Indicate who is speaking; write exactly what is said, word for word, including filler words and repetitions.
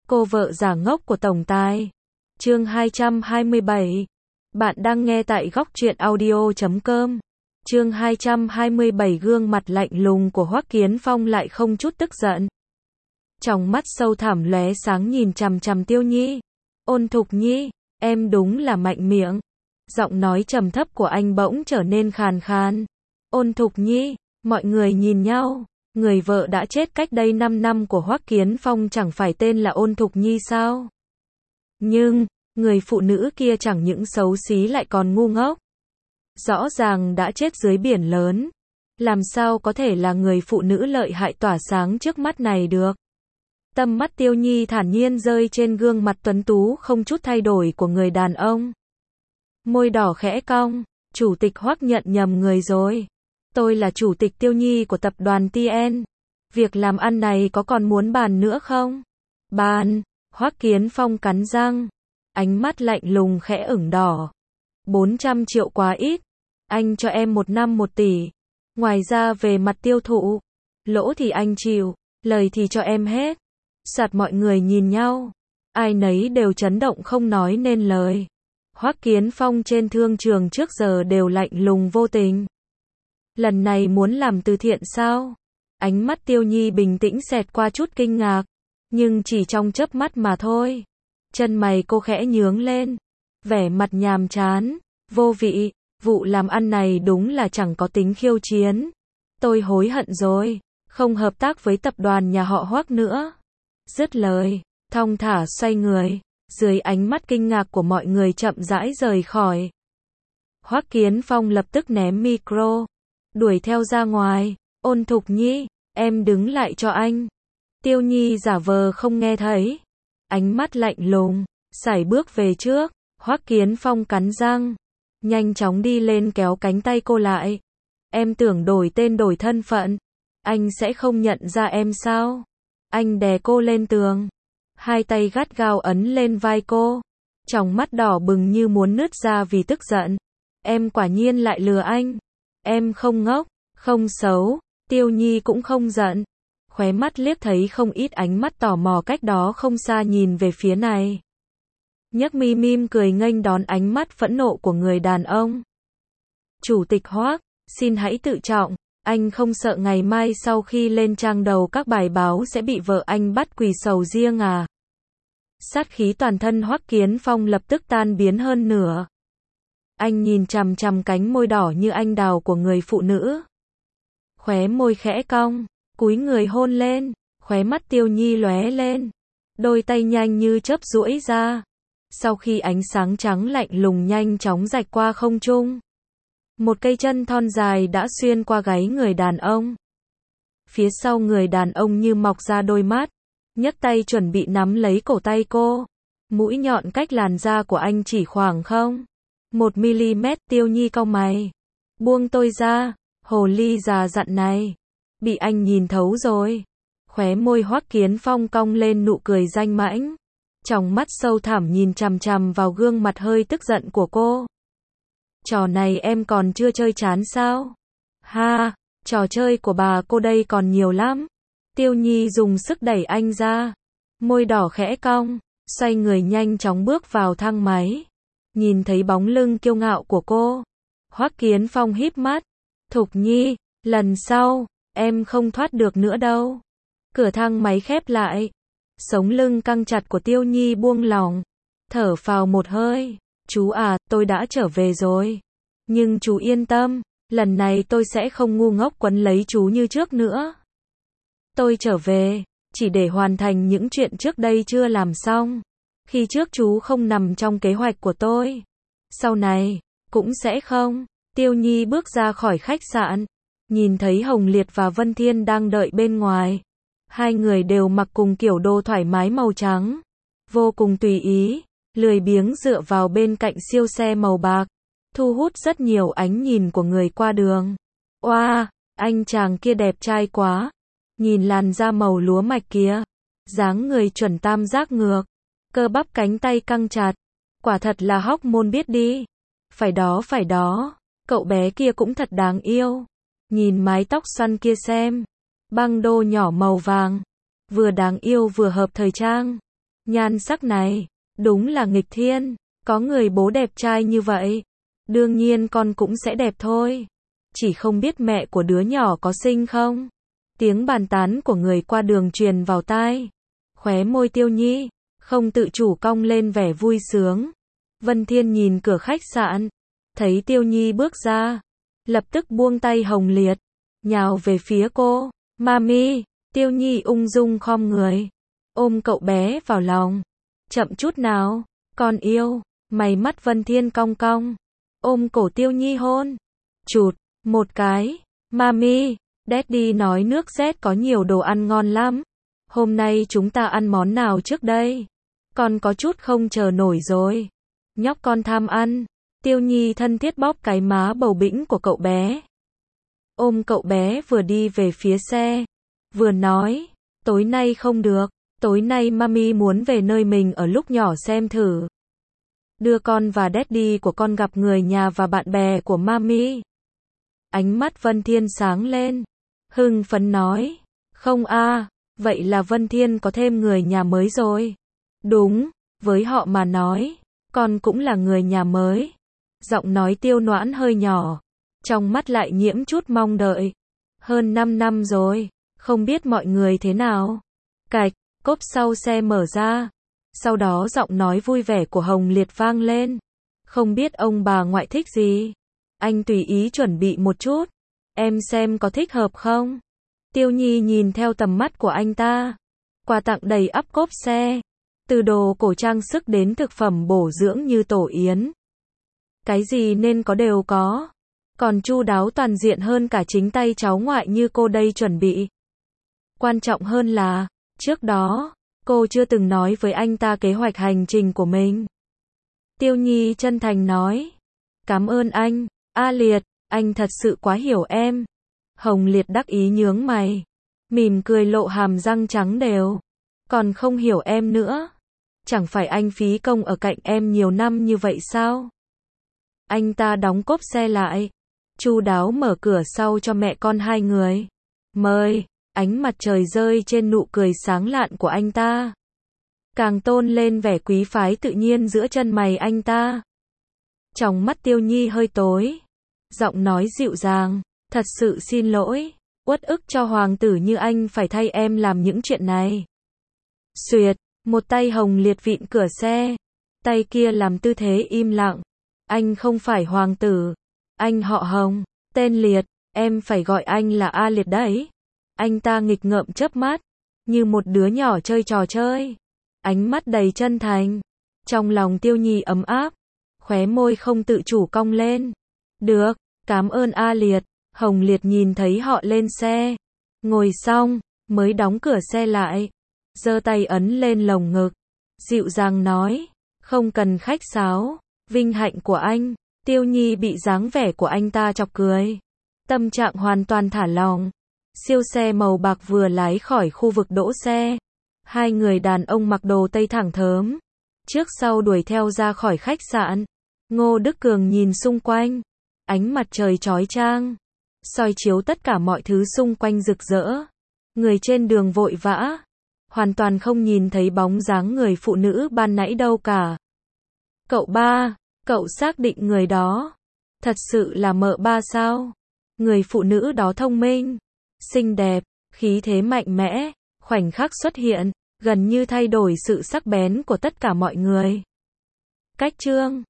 Speaker 1: Cô vợ giả ngốc của tổng tài. Chương hai trăm hai mươi bảy. Bạn đang nghe tại góc truyện audio chấm com. Chương hai trăm hai mươi bảy. Gương mặt lạnh lùng của Hoắc Kiến Phong lại không chút tức giận. Trong mắt sâu thẳm lóe sáng nhìn chằm chằm Tiêu Nhi. Ôn Thục Nhi, em đúng là mạnh miệng. Giọng nói trầm thấp của anh bỗng trở nên khàn khàn. Ôn Thục Nhi, mọi người nhìn nhau. Người vợ đã chết cách đây năm năm của Hoắc Kiến Phong chẳng phải tên là Ôn Thục Nhi sao? Nhưng, người phụ nữ kia chẳng những xấu xí lại còn ngu ngốc. Rõ ràng đã chết dưới biển lớn. Làm sao có thể là người phụ nữ lợi hại tỏa sáng trước mắt này được? Tầm mắt Tiêu Nhi thản nhiên rơi trên gương mặt tuấn tú không chút thay đổi của người đàn ông. Môi đỏ khẽ cong, chủ tịch Hoắc nhận nhầm người rồi. Tôi là chủ tịch Tiêu Nhi của tập đoàn tê en. Việc làm ăn này có còn muốn bàn nữa không? Bàn. Hoắc Kiến Phong cắn răng. Ánh mắt lạnh lùng khẽ ửng đỏ. bốn trăm triệu quá ít. Anh cho em một năm một tỷ. Ngoài ra về mặt tiêu thụ, lỗ thì anh chịu, lời thì cho em hết. Sạt mọi người nhìn nhau. Ai nấy đều chấn động không nói nên lời. Hoắc Kiến Phong trên thương trường trước giờ đều lạnh lùng vô tình. Lần này muốn làm từ thiện sao? Ánh mắt Tiêu Nhi bình tĩnh xẹt qua chút kinh ngạc. Nhưng chỉ trong chớp mắt mà thôi. Chân mày cô khẽ nhướng lên. Vẻ mặt nhàm chán, vô vị. Vụ làm ăn này đúng là chẳng có tính khiêu chiến. Tôi hối hận rồi. Không hợp tác với tập đoàn nhà họ Hoắc nữa. Dứt lời, thong thả xoay người. Dưới ánh mắt kinh ngạc của mọi người chậm rãi rời khỏi. Hoắc Kiến Phong lập tức ném micro. Đuổi theo ra ngoài. Ôn Thục Nhi, em đứng lại cho anh. Tiêu Nhi giả vờ không nghe thấy. Ánh mắt lạnh lùng, sải bước về trước. Hoắc Kiến Phong cắn răng. Nhanh chóng đi lên kéo cánh tay cô lại. Em tưởng đổi tên đổi thân phận. Anh sẽ không nhận ra em sao? Anh đè cô lên tường. Hai tay gắt gao ấn lên vai cô. Trong mắt đỏ bừng như muốn nứt ra vì tức giận. Em quả nhiên lại lừa anh. Em không ngốc, không xấu. Tiêu Nhi cũng không giận. Khóe mắt liếc thấy không ít ánh mắt tò mò cách đó không xa nhìn về phía này. Nhấc mi mím cười nghênh đón ánh mắt phẫn nộ của người đàn ông. Chủ tịch Hoắc, xin hãy tự trọng. Anh không sợ ngày mai sau khi lên trang đầu các bài báo sẽ bị vợ anh bắt quỳ sầu riêng à? Sát khí toàn thân Hoắc Kiến Phong lập tức tan biến hơn nửa. Anh nhìn chằm chằm cánh môi đỏ như anh đào của người phụ nữ. Khóe môi khẽ cong, cúi người hôn lên, khóe mắt Tiêu Nhi lóe lên. Đôi tay nhanh như chớp duỗi ra. Sau khi ánh sáng trắng lạnh lùng nhanh chóng rạch qua không trung. Một cây chân thon dài đã xuyên qua gáy người đàn ông. Phía sau người đàn ông như mọc ra đôi mắt. Nhấc tay chuẩn bị nắm lấy cổ tay cô. Mũi nhọn cách làn da của anh chỉ khoảng không. Một mi-li-mét. Tiêu Nhi cau mày. Buông tôi ra. Hồ ly già dặn này. Bị anh nhìn thấu rồi. Khóe môi Hoắc Kiến Phong cong lên nụ cười danh mãnh. Trong mắt sâu thẳm nhìn chằm chằm vào gương mặt hơi tức giận của cô. Trò này em còn chưa chơi chán sao? Ha, trò chơi của bà cô đây còn nhiều lắm. Tiêu Nhi dùng sức đẩy anh ra. Môi đỏ khẽ cong, xoay người nhanh chóng bước vào thang máy. Nhìn thấy bóng lưng kiêu ngạo của cô. Hoắc Kiến Phong híp mắt. Thục Nhi, lần sau, em không thoát được nữa đâu. Cửa thang máy khép lại. Sống lưng căng chặt của Tiêu Nhi buông lỏng. Thở phào một hơi. Chú à, tôi đã trở về rồi. Nhưng chú yên tâm, lần này tôi sẽ không ngu ngốc quấn lấy chú như trước nữa. Tôi trở về, chỉ để hoàn thành những chuyện trước đây chưa làm xong. Khi trước chú không nằm trong kế hoạch của tôi. Sau này, cũng sẽ không. Tiêu Nhi bước ra khỏi khách sạn. Nhìn thấy Hồng Liệt và Vân Thiên đang đợi bên ngoài. Hai người đều mặc cùng kiểu đồ thoải mái màu trắng. Vô cùng tùy ý. Lười biếng dựa vào bên cạnh siêu xe màu bạc. Thu hút rất nhiều ánh nhìn của người qua đường. Oa, wow, anh chàng kia đẹp trai quá. Nhìn làn da màu lúa mạch kia. Dáng người chuẩn tam giác ngược. Cơ bắp cánh tay căng chặt. Quả thật là hóc môn biết đi. Phải đó phải đó. Cậu bé kia cũng thật đáng yêu. Nhìn mái tóc xoăn kia xem. Băng đô nhỏ màu vàng. Vừa đáng yêu vừa hợp thời trang. Nhan sắc này, đúng là nghịch thiên, có người bố đẹp trai như vậy, đương nhiên con cũng sẽ đẹp thôi. Chỉ không biết mẹ của đứa nhỏ có xinh không? Tiếng bàn tán của người qua đường truyền vào tai. Khóe môi Tiêu Nhi không tự chủ cong lên vẻ vui sướng. Vân Thiên nhìn cửa khách sạn, thấy Tiêu Nhi bước ra, lập tức buông tay Hồng Liệt, nhào về phía cô. Mami, Tiêu Nhi ung dung khom người, ôm cậu bé vào lòng. Chậm chút nào, con yêu. Mày mắt Vân Thiên cong cong, ôm cổ Tiêu Nhi hôn. Chụt, một cái. Mami, Daddy nói nước Z có nhiều đồ ăn ngon lắm. Hôm nay chúng ta ăn món nào trước đây? Con có chút không chờ nổi rồi. Nhóc con tham ăn. Tiêu Nhi thân thiết bóp cái má bầu bĩnh của cậu bé. Ôm cậu bé vừa đi về phía xe, vừa nói, tối nay không được, tối nay Mami muốn về nơi mình ở lúc nhỏ xem thử. Đưa con và Daddy của con gặp người nhà và bạn bè của Mami. Ánh mắt Vân Thiên sáng lên, hưng phấn nói, không a, vậy là Vân Thiên có thêm người nhà mới rồi. Đúng, với họ mà nói, con cũng là người nhà mới. Giọng nói Tiêu Noãn hơi nhỏ, trong mắt lại nhiễm chút mong đợi. Hơn năm năm rồi, không biết mọi người thế nào. Cạch, cốp sau xe mở ra. Sau đó giọng nói vui vẻ của Hồng Liệt vang lên. Không biết ông bà ngoại thích gì? Anh tùy ý chuẩn bị một chút. Em xem có thích hợp không? Tiêu Nhi nhìn theo tầm mắt của anh ta. Quà tặng đầy ắp cốp xe. Từ đồ cổ trang sức đến thực phẩm bổ dưỡng như tổ yến. Cái gì nên có đều có. Còn chu đáo toàn diện hơn cả chính tay cháu ngoại như cô đây chuẩn bị. Quan trọng hơn là, trước đó, cô chưa từng nói với anh ta kế hoạch hành trình của mình. Tiêu Nhi chân thành nói. Cảm ơn anh, A Liệt, anh thật sự quá hiểu em. Hồng Liệt đắc ý nhướng mày, mỉm cười lộ hàm răng trắng đều. Còn không hiểu em nữa. Chẳng phải anh phí công ở cạnh em nhiều năm như vậy sao? Anh ta đóng cốp xe lại, chu đáo mở cửa sau cho mẹ con hai người. Mời, ánh mặt trời rơi trên nụ cười sáng lạn của anh ta. Càng tôn lên vẻ quý phái tự nhiên giữa chân mày anh ta. Trong mắt Tiêu Nhi hơi tối. Giọng nói dịu dàng, thật sự xin lỗi, uất ức cho hoàng tử như anh phải thay em làm những chuyện này. Xuyệt, một tay Hồng Liệt vịn cửa xe, tay kia làm tư thế im lặng. Anh không phải hoàng tử, anh họ Hồng, tên Liệt, em phải gọi anh là A Liệt đấy. Anh ta nghịch ngợm chớp mắt, như một đứa nhỏ chơi trò chơi. Ánh mắt đầy chân thành. Trong lòng Tiêu Nhi ấm áp, khóe môi không tự chủ cong lên. Được, cảm ơn A Liệt. Hồng Liệt nhìn thấy họ lên xe, ngồi xong, mới đóng cửa xe lại, giơ tay ấn lên lồng ngực, dịu dàng nói, không cần khách sáo, vinh hạnh của anh. Tiêu Nhi bị dáng vẻ của anh ta chọc cười, tâm trạng hoàn toàn thả lỏng. Siêu xe màu bạc vừa lái khỏi khu vực đỗ xe, hai người đàn ông mặc đồ tây thẳng thớm, trước sau đuổi theo ra khỏi khách sạn. Ngô Đức Cường nhìn xung quanh, ánh mặt trời chói chang soi chiếu tất cả mọi thứ xung quanh rực rỡ. Người trên đường vội vã, hoàn toàn không nhìn thấy bóng dáng người phụ nữ ban nãy đâu cả. Cậu ba, cậu xác định người đó thật sự là mợ ba sao? Người phụ nữ đó thông minh, xinh đẹp, khí thế mạnh mẽ, khoảnh khắc xuất hiện, gần như thay đổi sự sắc bén của tất cả mọi người. Cách chương